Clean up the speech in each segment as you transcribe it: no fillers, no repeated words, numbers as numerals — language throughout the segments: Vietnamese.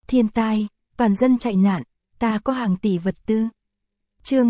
thiên tai, toàn dân chạy nạn, ta có hàng tỷ vật tư. Chương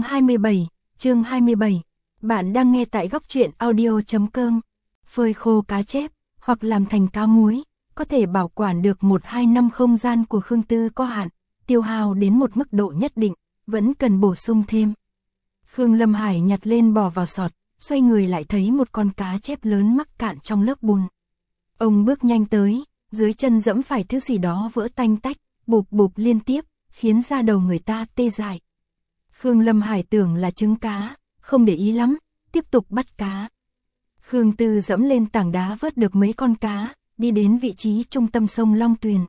27, bạn đang nghe tại góc truyện audio.com. Phơi khô cá chép, hoặc làm thành cá muối, có thể bảo quản được 1-2 năm. Không gian của Khương Tư có hạn, tiêu hao đến một mức độ nhất định, vẫn cần bổ sung thêm. Khương Lâm Hải nhặt lên bỏ vào sọt, xoay người lại thấy một con cá chép lớn mắc cạn trong lớp bùn. Ông bước nhanh tới, dưới chân dẫm phải thứ gì đó vỡ tanh tách, bụp bụp liên tiếp, khiến da đầu người ta tê dại. Khương Lâm Hải tưởng là trứng cá, không để ý lắm, tiếp tục bắt cá. Khương Tư dẫm lên tảng đá vớt được mấy con cá, đi đến vị trí trung tâm sông Long Tuyền.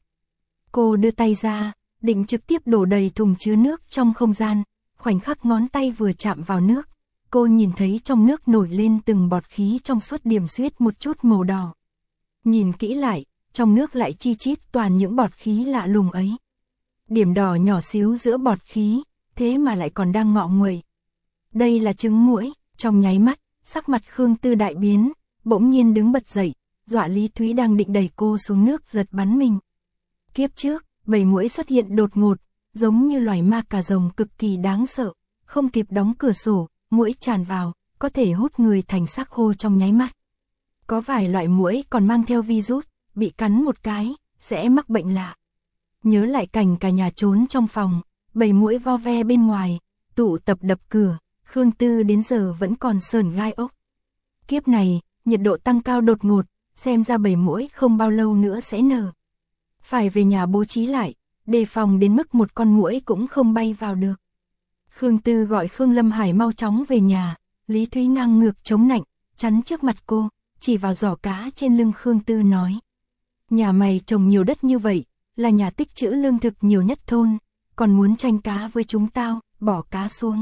Cô đưa tay ra, định trực tiếp đổ đầy thùng chứa nước trong không gian, khoảnh khắc ngón tay vừa chạm vào nước, cô nhìn thấy trong nước nổi lên từng bọt khí trong suốt điểm xuyết một chút màu đỏ. Nhìn kỹ lại, trong nước lại chi chít toàn những bọt khí lạ lùng ấy. Điểm đỏ nhỏ xíu giữa bọt khí, thế mà lại còn đang ngọ nguậy. Đây là trứng muỗi. Trong nháy mắt, sắc mặt Khương Tư đại biến, bỗng nhiên đứng bật dậy, dọa Lý Thúy đang định đẩy cô xuống nước giật bắn mình. Kiếp trước, bầy muỗi xuất hiện đột ngột, giống như loài ma cà rồng cực kỳ đáng sợ, không kịp đóng cửa sổ, muỗi tràn vào, có thể hút người thành xác khô trong nháy mắt. Có vài loại muỗi còn mang theo virus, bị cắn một cái, sẽ mắc bệnh lạ. Nhớ lại cảnh cả nhà trốn trong phòng, bầy muỗi vo ve bên ngoài, tụ tập đập cửa, Khương Tư đến giờ vẫn còn sởn gai ốc. Kiếp này, nhiệt độ tăng cao đột ngột, xem ra bầy muỗi không bao lâu nữa sẽ nở. Phải về nhà bố trí lại, đề phòng đến mức một con muỗi cũng không bay vào được. Khương Tư gọi Khương Lâm Hải mau chóng về nhà, Lý Thúy ngang ngược chống nạnh, chắn trước mặt cô, chỉ vào giỏ cá trên lưng Khương Tư nói. Nhà mày trồng nhiều đất như vậy, là nhà tích trữ lương thực nhiều nhất thôn, còn muốn tranh cá với chúng tao, bỏ cá xuống.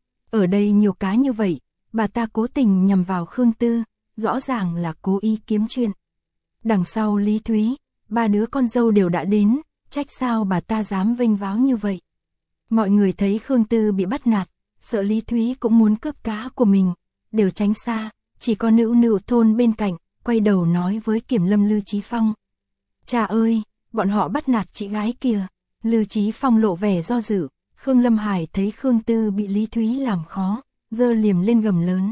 Ở đây nhiều cá như vậy, bà ta cố tình nhằm vào Khương Tư, rõ ràng là cố ý kiếm chuyện. Đằng sau Lý Thúy, 3 đứa con dâu đều đã đến, trách sao bà ta dám vênh váo như vậy. Mọi người thấy Khương Tư bị bắt nạt, sợ Lý Thúy cũng muốn cướp cá của mình, đều tránh xa, chỉ có nữ nữ thôn bên cạnh, quay đầu nói với kiểm lâm Lư Chí Phong. Cha ơi, bọn họ bắt nạt chị gái kìa. Lư Chí Phong lộ vẻ do dự, Khương Lâm Hải thấy Khương Tư bị Lý Thúy làm khó, giơ liềm lên gầm lớn.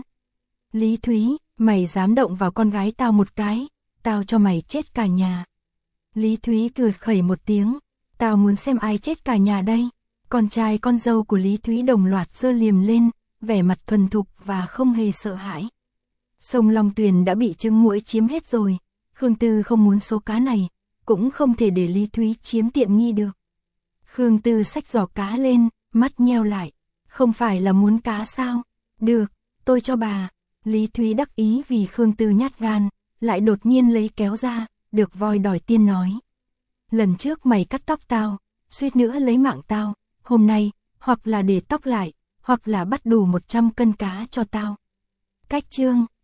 Lý Thúy, mày dám động vào con gái tao một cái, tao cho mày chết cả nhà. Lý Thúy cười khẩy một tiếng, tao muốn xem ai chết cả nhà đây. Con trai con dâu của Lý Thúy đồng loạt giơ liềm lên, vẻ mặt thuần thục và không hề sợ hãi. Sông Long Tuyền đã bị trứng muỗi chiếm hết rồi, Khương Tư không muốn số cá này, cũng không thể để Lý Thúy chiếm tiện nghi được. Khương Tư xách giỏ cá lên, mắt nheo lại, không phải là muốn cá sao? Được, tôi cho bà. Lý Thúy đắc ý vì Khương Tư nhát gan, lại đột nhiên lấy kéo ra, được voi đòi tiên nói. Lần trước mày cắt tóc tao, suýt nữa lấy mạng tao, hôm nay, hoặc là để tóc lại, hoặc là bắt đủ 100 cân cá cho tao. Cách chương.